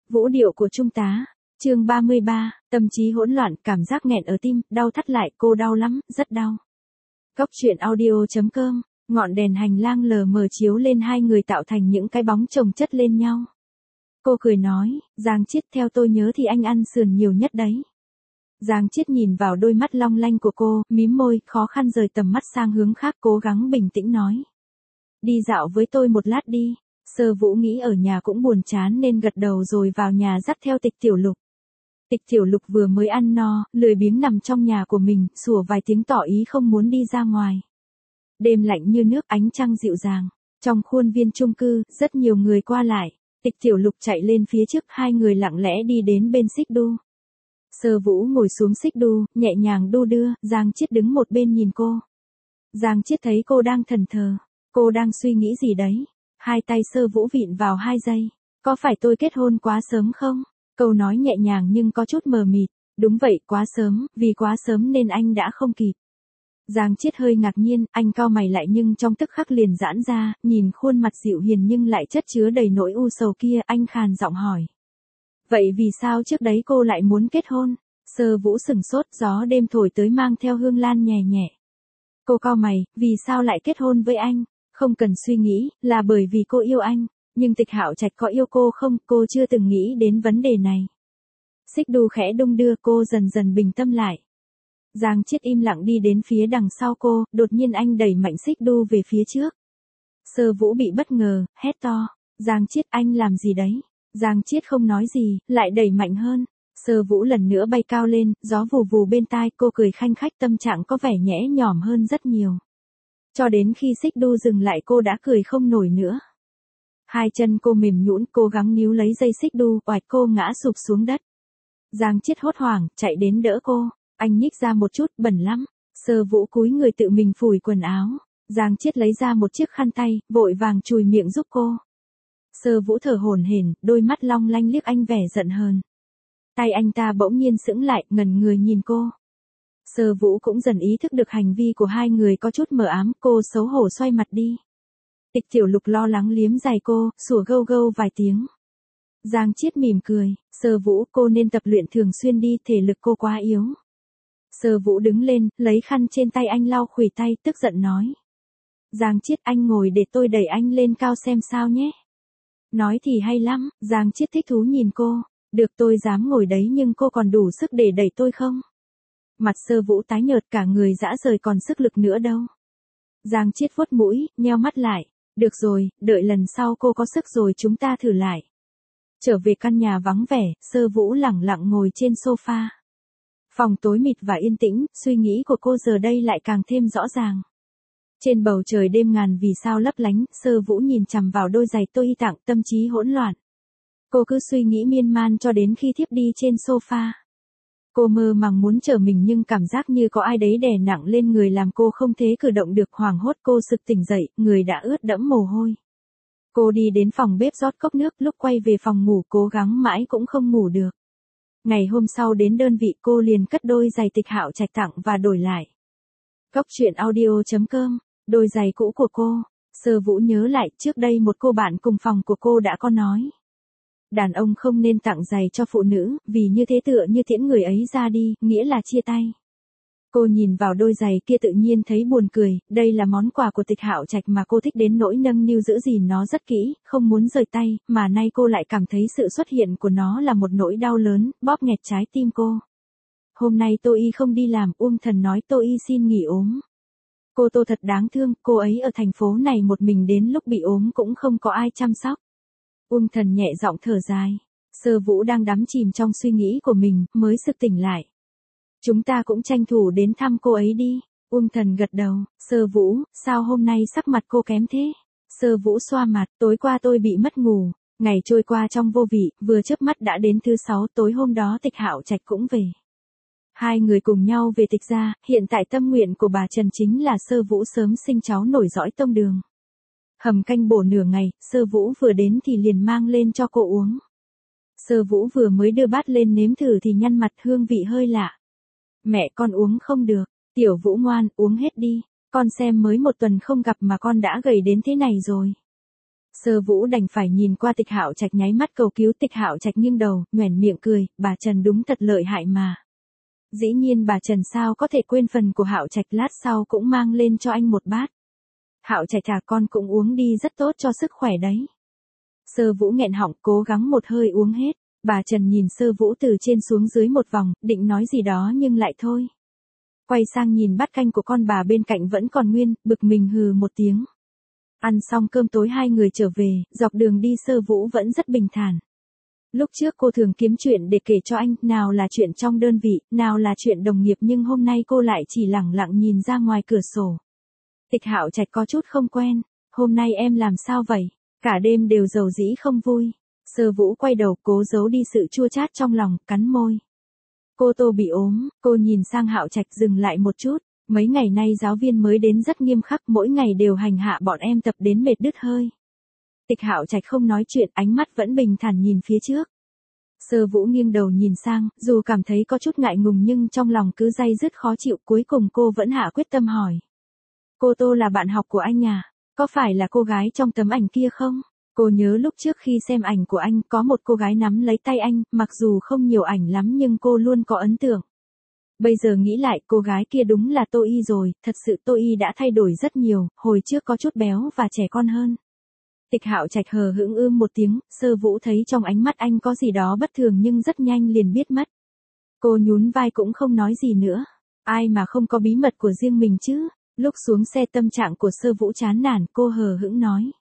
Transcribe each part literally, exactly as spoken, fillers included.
Vũ điệu của trung tá. Chương ba mươi ba, tâm trí hỗn loạn, cảm giác nghẹn ở tim, đau thắt lại, cô đau lắm, rất đau. Góc truyện audio chấm com, ngọn đèn hành lang lờ mờ chiếu lên hai người tạo thành những cái bóng chồng chất lên nhau. Cô cười nói, Giang Chiết, theo tôi nhớ thì anh ăn sườn nhiều nhất đấy. Giang Chiết nhìn vào đôi mắt long lanh của cô, mím môi, khó khăn rời tầm mắt sang hướng khác, cố gắng bình tĩnh nói. Đi dạo với tôi một lát đi. Sơ Vũ nghĩ ở nhà cũng buồn chán nên gật đầu rồi vào nhà dắt theo Tịch Tiểu Lục. Tịch Tiểu Lục vừa mới ăn no, lười biếng nằm trong nhà của mình, sủa vài tiếng tỏ ý không muốn đi ra ngoài. Đêm lạnh như nước, ánh trăng dịu dàng. Trong khuôn viên chung cư, rất nhiều người qua lại. Tịch Tiểu Lục chạy lên phía trước, hai người lặng lẽ đi đến bên xích đu. Sơ Vũ ngồi xuống xích đu, nhẹ nhàng đu đưa, Giang Chiết đứng một bên nhìn cô. Giang Chiết thấy cô đang thẫn thờ, cô đang suy nghĩ gì đấy. Hai tay Sơ Vũ vịn vào hai giây. Có phải tôi kết hôn quá sớm không? Câu nói nhẹ nhàng nhưng có chút mờ mịt. Đúng vậy, quá sớm, vì quá sớm nên anh đã không kịp. Giang Chiết hơi ngạc nhiên, anh cau mày lại nhưng trong tức khắc liền giãn ra, nhìn khuôn mặt dịu hiền nhưng lại chất chứa đầy nỗi u sầu kia, anh khàn giọng hỏi. Vậy vì sao trước đấy cô lại muốn kết hôn? Sơ Vũ sửng sốt, gió đêm thổi tới mang theo hương lan nhẹ nhẹ. Cô cau mày, vì sao lại kết hôn với anh? Không cần suy nghĩ, là bởi vì cô yêu anh, nhưng Tịch Hạo Trạch có yêu cô không, cô chưa từng nghĩ đến vấn đề này. Xích đu khẽ đung đưa, cô dần dần bình tâm lại. Giang Chiết im lặng đi đến phía đằng sau cô, đột nhiên anh đẩy mạnh xích đu về phía trước. Sơ Vũ bị bất ngờ, hét to, Giang Chiết, anh làm gì đấy? Giang Chiết không nói gì, lại đẩy mạnh hơn. Sơ Vũ lần nữa bay cao lên, gió vù vù bên tai, cô cười khanh khách, tâm trạng có vẻ nhẽ nhõm hơn rất nhiều. Cho đến khi xích đu dừng lại cô đã cười không nổi nữa. Hai chân cô mềm nhũn, cố gắng níu lấy dây xích đu, oạch cô ngã sụp xuống đất. Giang Chiết hốt hoảng, chạy đến đỡ cô. Anh nhích ra một chút, bẩn lắm. Sơ Vũ cúi người tự mình phủi quần áo. Giang Chiết lấy ra một chiếc khăn tay, vội vàng chùi miệng giúp cô. Sơ Vũ thở hổn hển, đôi mắt long lanh liếc anh vẻ giận hờn. Tay anh ta bỗng nhiên sững lại, ngẩn người nhìn cô. Sơ Vũ cũng dần ý thức được hành vi của hai người có chút mờ ám, cô xấu hổ xoay mặt đi. Tịch Tiểu Lục lo lắng liếm giày cô, sủa gâu gâu vài tiếng. Giang Chiết mỉm cười, Sơ Vũ, cô nên tập luyện thường xuyên đi, thể lực cô quá yếu. Sơ Vũ đứng lên, lấy khăn trên tay anh lau khuỷu tay, tức giận nói. Giang Chiết, anh ngồi để tôi đẩy anh lên cao xem sao nhé. Nói thì hay lắm, Giang Chiết thích thú nhìn cô. Được, tôi dám ngồi đấy, nhưng cô còn đủ sức để đẩy tôi không? Mặt Sơ Vũ tái nhợt, cả người rã rời, còn sức lực nữa đâu. Giang Chiết vuốt mũi, nheo mắt lại. Được rồi, đợi lần sau cô có sức rồi chúng ta thử lại. Trở về căn nhà vắng vẻ, Sơ Vũ lẳng lặng ngồi trên sofa. Phòng tối mịt và yên tĩnh, suy nghĩ của cô giờ đây lại càng thêm rõ ràng. Trên bầu trời đêm ngàn vì sao lấp lánh, Sơ Vũ nhìn chằm vào đôi giày tôi tặng, tâm trí hỗn loạn. Cô cứ suy nghĩ miên man cho đến khi thiếp đi trên sofa. Cô mơ màng muốn trở mình nhưng cảm giác như có ai đấy đè nặng lên người làm cô không thể cử động được, hoảng hốt cô sực tỉnh dậy, người đã ướt đẫm mồ hôi. Cô đi đến phòng bếp rót cốc nước, lúc quay về phòng ngủ cố gắng mãi cũng không ngủ được. Ngày hôm sau đến đơn vị cô liền cất đôi giày Tịch Hạo Trạch tặng và đổi lại. Góc truyện audio chấm com, đôi giày cũ của cô. Sơ Vũ nhớ lại, trước đây một cô bạn cùng phòng của cô đã có nói. Đàn ông không nên tặng giày cho phụ nữ, vì như thế tựa như tiễn người ấy ra đi, nghĩa là chia tay. Cô nhìn vào đôi giày kia tự nhiên thấy buồn cười, đây là món quà của Tịch Hạo Trạch mà cô thích đến nỗi nâng niu giữ gìn nó rất kỹ, không muốn rời tay, mà nay cô lại cảm thấy sự xuất hiện của nó là một nỗi đau lớn, bóp nghẹt trái tim cô. Hôm nay Tô Y không đi làm, Uông Thần nói Tô Y xin nghỉ ốm. Cô Tô thật đáng thương, cô ấy ở thành phố này một mình đến lúc bị ốm cũng không có ai chăm sóc. Uông Thần nhẹ giọng thở dài. Sơ Vũ đang đắm chìm trong suy nghĩ của mình, mới sực tỉnh lại. Chúng ta cũng tranh thủ đến thăm cô ấy đi. Uông Thần gật đầu. Sơ Vũ, sao hôm nay sắc mặt cô kém thế? Sơ Vũ xoa mặt, tối qua tôi bị mất ngủ. Ngày trôi qua trong vô vị, vừa chớp mắt đã đến thứ sáu, tối hôm đó Tịch Hạo Trạch cũng về. Hai người cùng nhau về Tịch gia, hiện tại tâm nguyện của bà Trần chính là Sơ Vũ sớm sinh cháu nổi dõi tông Đường. Hầm canh bổ nửa ngày, Sơ Vũ vừa đến thì liền mang lên cho cô uống. Sơ Vũ vừa mới đưa bát lên nếm thử thì nhăn mặt, hương vị hơi lạ. Mẹ, con uống không được. Tiểu Vũ ngoan, uống hết đi. Con xem mới một tuần không gặp mà con đã gầy đến thế này rồi. Sơ Vũ đành phải nhìn qua Tịch Hạo Trạch nháy mắt cầu cứu. Tịch Hạo Trạch nghiêng đầu, nhoẻn miệng cười, bà Trần đúng thật lợi hại mà. Dĩ nhiên bà Trần sao có thể quên phần của Hạo Trạch, lát sau cũng mang lên cho anh một bát. Hạo Trạch à, con cũng uống đi, rất tốt cho sức khỏe đấy. Sơ Vũ nghẹn họng cố gắng một hơi uống hết. Bà Trần nhìn Sơ Vũ từ trên xuống dưới một vòng, định nói gì đó nhưng lại thôi. Quay sang nhìn bát canh của con bà bên cạnh vẫn còn nguyên, bực mình hừ một tiếng. Ăn xong cơm tối hai người trở về, dọc đường đi Sơ Vũ vẫn rất bình thản. Lúc trước cô thường kiếm chuyện để kể cho anh, nào là chuyện trong đơn vị, nào là chuyện đồng nghiệp, nhưng hôm nay cô lại chỉ lẳng lặng nhìn ra ngoài cửa sổ. Tịch Hạo Trạch có chút không quen, hôm nay em làm sao vậy? Cả đêm đều rầu rĩ không vui. Sơ Vũ quay đầu cố giấu đi sự chua chát trong lòng, cắn môi. Cô Tô bị ốm, cô nhìn sang Hạo Trạch dừng lại một chút. Mấy ngày nay giáo viên mới đến rất nghiêm khắc, mỗi ngày đều hành hạ bọn em tập đến mệt đứt hơi. Tịch Hạo Trạch không nói chuyện, ánh mắt vẫn bình thản nhìn phía trước. Sơ Vũ nghiêng đầu nhìn sang, dù cảm thấy có chút ngại ngùng nhưng trong lòng cứ day dứt khó chịu, cuối cùng cô vẫn hạ quyết tâm hỏi. Cô Tô là bạn học của anh à? Có phải là cô gái trong tấm ảnh kia không? Cô nhớ lúc trước khi xem ảnh của anh có một cô gái nắm lấy tay anh, mặc dù không nhiều ảnh lắm nhưng cô luôn có ấn tượng. Bây giờ nghĩ lại cô gái kia đúng là Tô Y rồi, thật sự Tô Y đã thay đổi rất nhiều, hồi trước có chút béo và trẻ con hơn. Tịch Hạo Trạch hờ hững ưm một tiếng, Sơ Vũ thấy trong ánh mắt anh có gì đó bất thường nhưng rất nhanh liền biết mất. Cô nhún vai cũng không nói gì nữa. Ai mà không có bí mật của riêng mình chứ? Lúc xuống xe tâm trạng của Sơ Vũ chán nản, cô hờ hững nói.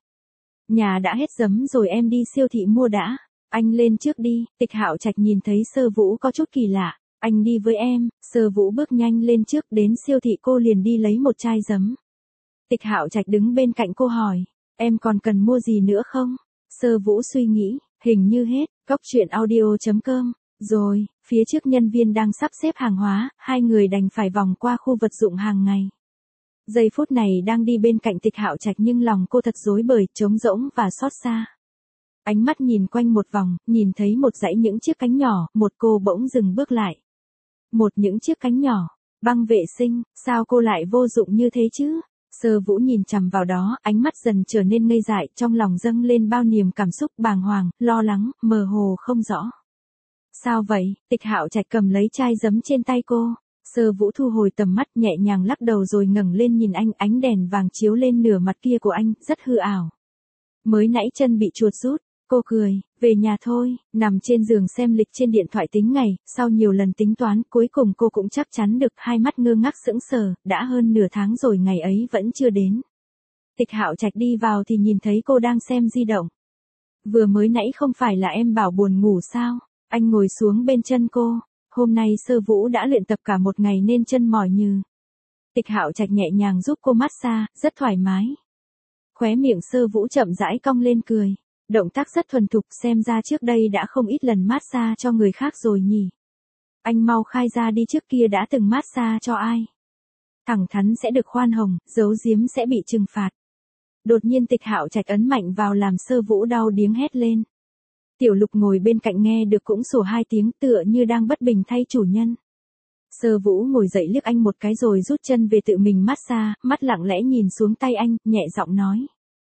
Nhà đã hết giấm rồi, em đi siêu thị mua đã. Anh lên trước đi. Tịch Hạo Trạch nhìn thấy Sơ Vũ có chút kỳ lạ. Anh đi với em. Sơ Vũ bước nhanh lên trước, đến siêu thị cô liền đi lấy một chai giấm. Tịch Hạo Trạch đứng bên cạnh cô hỏi. Em còn cần mua gì nữa không? Sơ Vũ suy nghĩ, hình như hết. Cóc truyện audio chấm com. Rồi, phía trước nhân viên đang sắp xếp hàng hóa, hai người đành phải vòng qua khu vật dụng hàng ngày. Giây phút này đang đi bên cạnh Tịch Hạo Trạch nhưng lòng cô thật rối bời, trống rỗng và xót xa. Ánh mắt nhìn quanh một vòng, nhìn thấy một dãy những chiếc cánh nhỏ, một cô bỗng dừng bước lại. Một những chiếc cánh nhỏ, băng vệ sinh, sao cô lại vô dụng như thế chứ? Sơ Vũ nhìn chằm vào đó, ánh mắt dần trở nên ngây dại, trong lòng dâng lên bao niềm cảm xúc bàng hoàng, lo lắng, mờ hồ không rõ. Sao vậy? Tịch Hạo Trạch cầm lấy chai giấm trên tay cô. Sơ Vũ thu hồi tầm mắt, nhẹ nhàng lắc đầu rồi ngẩng lên nhìn anh, ánh đèn vàng chiếu lên nửa mặt kia của anh, rất hư ảo. Mới nãy chân bị chuột rút, cô cười, về nhà thôi, nằm trên giường xem lịch trên điện thoại tính ngày, sau nhiều lần tính toán, cuối cùng cô cũng chắc chắn được, hai mắt ngơ ngác sững sờ, đã hơn nửa tháng rồi ngày ấy vẫn chưa đến. Tịch Hạo Trạch đi vào thì nhìn thấy cô đang xem di động. Vừa mới nãy không phải là em bảo buồn ngủ sao? Anh ngồi xuống bên chân cô. Hôm nay Sơ Vũ đã luyện tập cả một ngày nên chân mỏi nhừ. Tịch Hạo Trạch nhẹ nhàng giúp cô massage, rất thoải mái. Khóe miệng Sơ Vũ chậm rãi cong lên cười. Động tác rất thuần thục, xem ra trước đây đã không ít lần massage cho người khác rồi nhỉ. Anh mau khai ra đi, trước kia đã từng massage cho ai? Thẳng thắn sẽ được khoan hồng, giấu giếm sẽ bị trừng phạt. Đột nhiên Tịch Hạo Trạch ấn mạnh vào làm Sơ Vũ đau điếng hét lên. Tiểu Lục ngồi bên cạnh nghe được cũng sủa hai tiếng, tựa như đang bất bình thay chủ nhân. Sơ Vũ ngồi dậy liếc anh một cái rồi rút chân về tự mình massage, mắt lặng lẽ nhìn xuống tay anh, nhẹ giọng nói.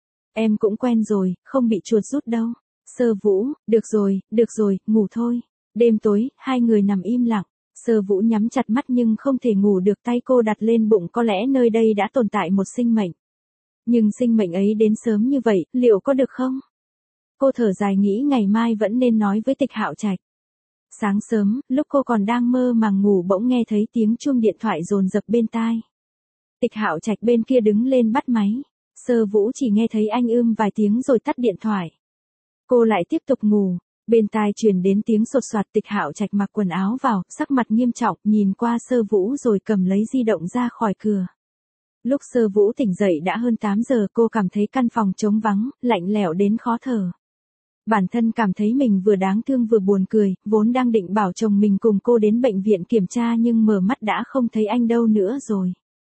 Em cũng quen rồi, không bị chuột rút đâu. Sơ Vũ, được rồi, được rồi, ngủ thôi. Đêm tối, hai người nằm im lặng. Sơ Vũ nhắm chặt mắt nhưng không thể ngủ được, tay cô đặt lên bụng, có lẽ nơi đây đã tồn tại một sinh mệnh. Nhưng sinh mệnh ấy đến sớm như vậy, liệu có được không? Cô thở dài nghĩ ngày mai vẫn nên nói với Tịch Hạo Trạch. Sáng sớm, lúc cô còn đang mơ màng ngủ bỗng nghe thấy tiếng chuông điện thoại dồn dập bên tai. Tịch Hạo Trạch bên kia đứng lên bắt máy. Sơ Vũ chỉ nghe thấy anh ưm vài tiếng rồi tắt điện thoại. Cô lại tiếp tục ngủ. Bên tai truyền đến tiếng sột soạt. Tịch Hạo Trạch mặc quần áo vào, sắc mặt nghiêm trọng, nhìn qua Sơ Vũ rồi cầm lấy di động ra khỏi cửa. Lúc Sơ Vũ tỉnh dậy đã hơn tám giờ, cô cảm thấy căn phòng trống vắng, lạnh lẽo đến khó thở. Bản thân cảm thấy mình vừa đáng thương vừa buồn cười, vốn đang định bảo chồng mình cùng cô đến bệnh viện kiểm tra nhưng mở mắt đã không thấy anh đâu nữa rồi.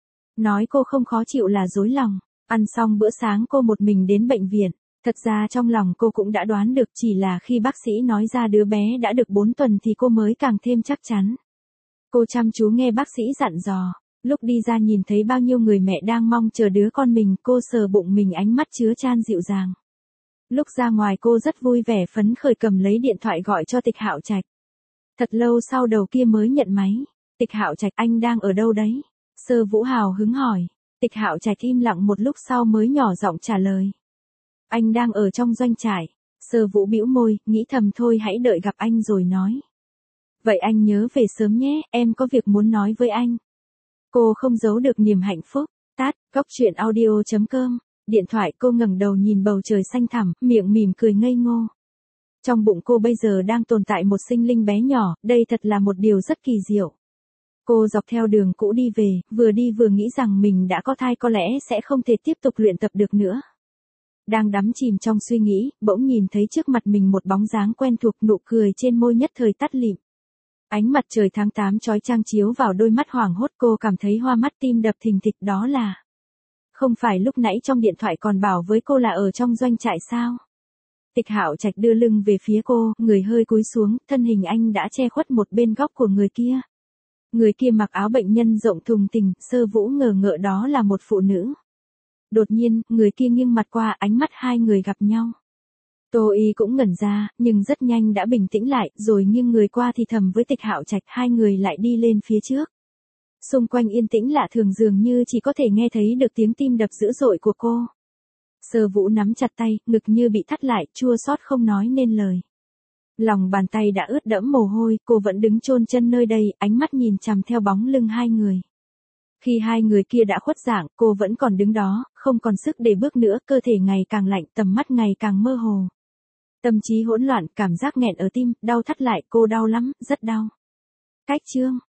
Nói cô không khó chịu là dối lòng. Ăn xong bữa sáng cô một mình đến bệnh viện. Thật ra trong lòng cô cũng đã đoán được, chỉ là khi bác sĩ nói ra đứa bé đã được bốn tuần thì cô mới càng thêm chắc chắn. Cô chăm chú nghe bác sĩ dặn dò. Lúc đi ra nhìn thấy bao nhiêu người mẹ đang mong chờ đứa con mình, cô sờ bụng mình, ánh mắt chứa chan dịu dàng. Lúc ra ngoài cô rất vui vẻ phấn khởi cầm lấy điện thoại gọi cho Tịch Hạo Trạch. Thật lâu sau đầu kia mới nhận máy. Tịch Hạo Trạch, anh đang ở đâu đấy? Sơ Vũ hào hứng hỏi. Tịch Hạo Trạch im lặng một lúc sau mới nhỏ giọng trả lời. Anh đang ở trong doanh trại. Sơ Vũ bĩu môi, nghĩ thầm thôi hãy đợi gặp anh rồi nói. Vậy anh nhớ về sớm nhé, em có việc muốn nói với anh. Cô không giấu được niềm hạnh phúc. Tát, góc truyện audio chấm com. Điện thoại cô ngẩng đầu nhìn bầu trời xanh thẳm, miệng mỉm cười ngây ngô. Trong bụng cô bây giờ đang tồn tại một sinh linh bé nhỏ, đây thật là một điều rất kỳ diệu. Cô dọc theo đường cũ đi về, vừa đi vừa nghĩ rằng mình đã có thai có lẽ sẽ không thể tiếp tục luyện tập được nữa. Đang đắm chìm trong suy nghĩ, bỗng nhìn thấy trước mặt mình một bóng dáng quen thuộc, nụ cười trên môi nhất thời tắt lịm. Ánh mặt trời tháng tám chói chang chiếu vào đôi mắt hoảng hốt, cô cảm thấy hoa mắt tim đập thình thịch. Đó là... Không phải lúc nãy trong điện thoại còn bảo với cô là ở trong doanh trại sao? Tịch Hạo Trạch đưa lưng về phía cô, người hơi cúi xuống, thân hình anh đã che khuất một bên góc của người kia. Người kia mặc áo bệnh nhân rộng thùng thình, Sơ Vũ ngờ ngợ đó là một phụ nữ. Đột nhiên, người kia nghiêng mặt qua, ánh mắt hai người gặp nhau. Tô Y cũng ngẩn ra, nhưng rất nhanh đã bình tĩnh lại, rồi nghiêng người qua thì thầm với Tịch Hạo Trạch, hai người lại đi lên phía trước. Xung quanh yên tĩnh lạ thường, dường như chỉ có thể nghe thấy được tiếng tim đập dữ dội của cô. Sơ Vũ nắm chặt tay, ngực như bị thắt lại, chua xót không nói nên lời. Lòng bàn tay đã ướt đẫm mồ hôi, cô vẫn đứng chôn chân nơi đây, ánh mắt nhìn chằm theo bóng lưng hai người. Khi hai người kia đã khuất dạng, cô vẫn còn đứng đó, không còn sức để bước nữa, cơ thể ngày càng lạnh, tầm mắt ngày càng mơ hồ. Tâm trí hỗn loạn, cảm giác nghẹn ở tim, đau thắt lại, cô đau lắm, rất đau. Cách chương